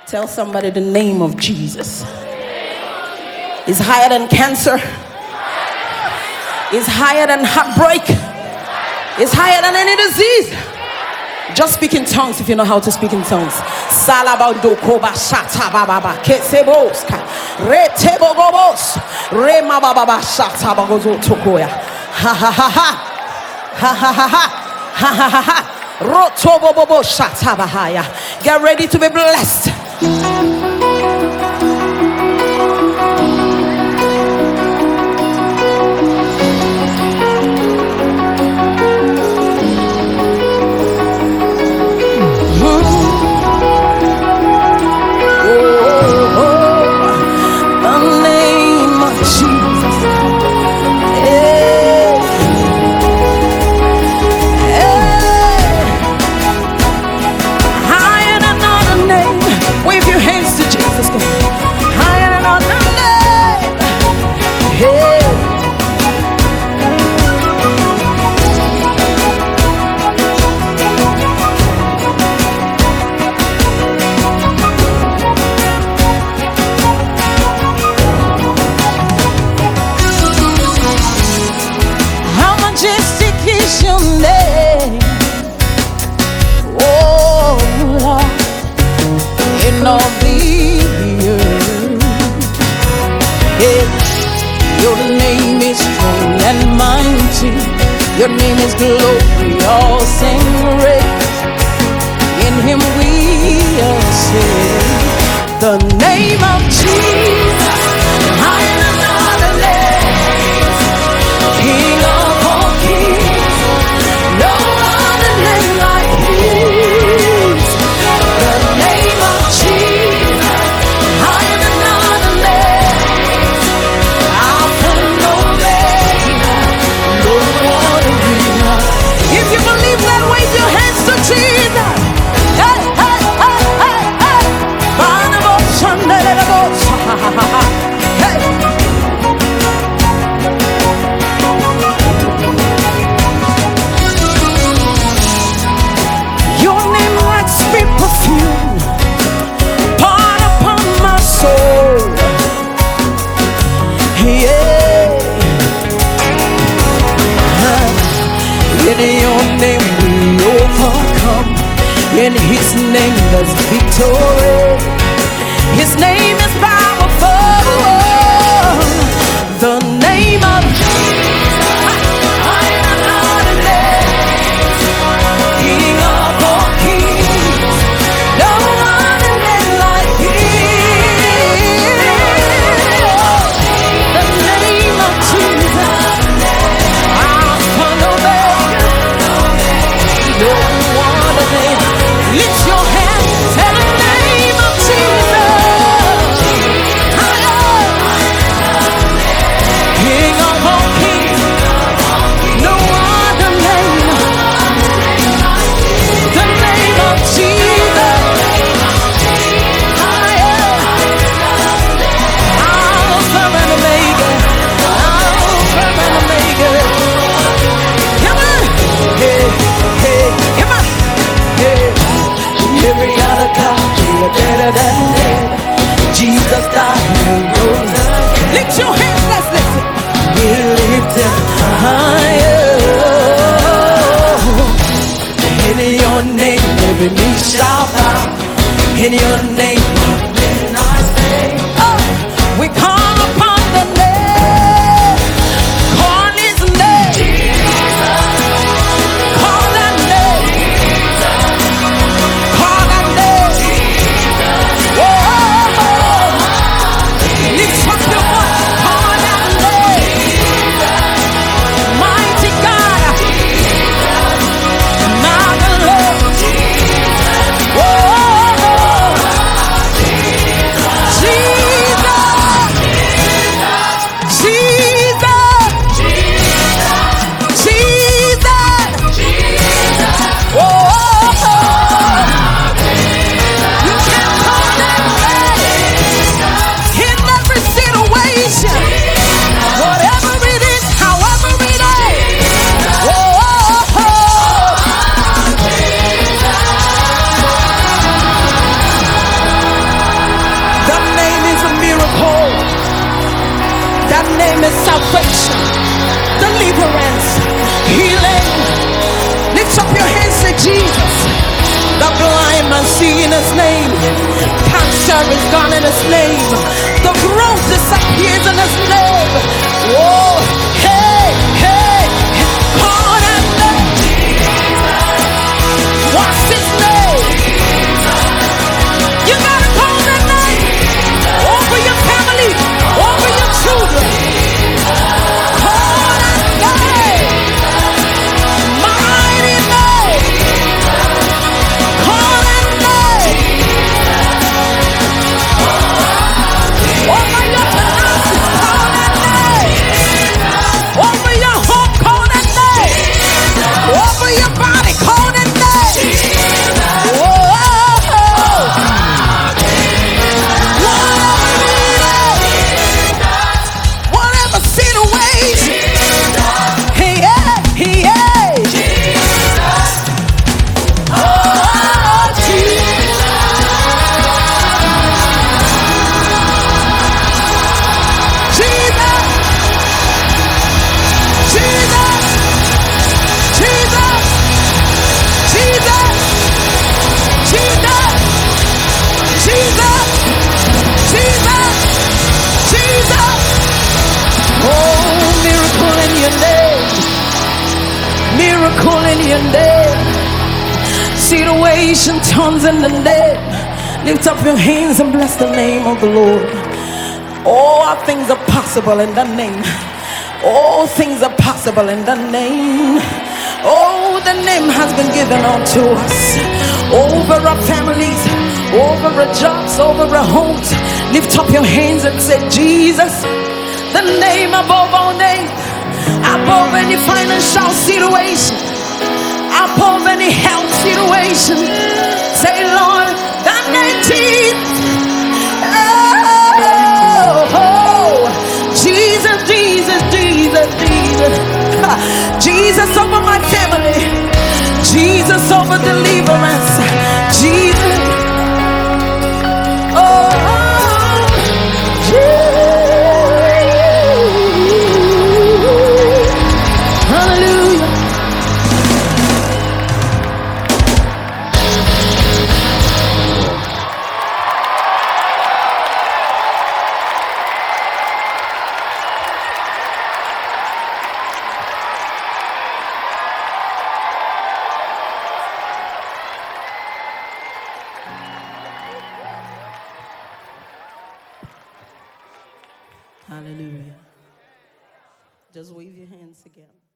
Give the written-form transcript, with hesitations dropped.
Tell somebody the name of Jesus is higher than cancer, is higher than heartbreak, is higher than any disease. Just speak in tongues if you know how to speak in tongues. Salabandokoba shata baba keseboska retebogobos rema baba shata bagozo tokoya ha ha ha ha ha ha ha ha ha ha ha rotobobobo shata bahaya. Get ready to be blessed. Your name is glory, all sing praise. In him we are saved. The name of Jesus, higher than other names. King of all kings, no other name like his. The name of Jesus, higher than other names. Alpha and Omega, no one. If you believe that, wave your hands to Jesus. Hey, hey, hey, hey, hey. Hey. Your name like sweet perfume, poured upon my soul. Yeah. In your name we overcome. In his name there's victory. His name is powerful. The name of Jesus, higher than other names. King of all kings, no other name like his. The name of Jesus, Alpha and Omega. No other name. Lift your hands and the name of Jesus. King of all kings. No other name. The name of Jesus. Alpha and Omega. Alpha and Omega. Come on. Hey, hey, come on. Every other God, you're better than that. Jesus died and rose again. Lift your hands, let's listen. We lift him higher. In your name, every knee shall bow. In your name, when I say, oh, we call upon the name. Call his name. Jesus. Call that name. Call that name. Whoa. Lift up your voice. Call that name. Mighty God. My Lord. Whoa. Jesus. name is salvation, deliverance, healing. Lift up your hands to Jesus. The blind man see in his name. Cancer is gone in his name. The growth disappears in his name. Oh, hey, hey, call that name. What's his name? You gotta call that name over your family, over your children. Call that name. Mighty name. Call that name. Over your finances, call that name. Over your home, call that name. Over your body, call that name. Whoa. Whatever situation. Hey, hey. Oh, Jesus. Jesus. Jesus. Jesus. Jesus. Jesus. Jesus. Jesus. Jesus. Oh, miracle in your name. Miracle in your name. Situation turns in the name. Lift up your hands and bless the name of the Lord. All things are possible in the name. All things are possible in the name. Oh, the name has been given unto us. Over our families, over our jobs, over our homes. Lift up your hands and say, Jesus, the name above all names, above any financial situation, above any health situation. Say, Lord, the name Jesus. Oh, Jesus, Jesus, Jesus, Jesus. Jesus over my family. Jesus over deliverance. Jesus. Oh, Jesus. Hallelujah. Hallelujah. Just wave your hands again.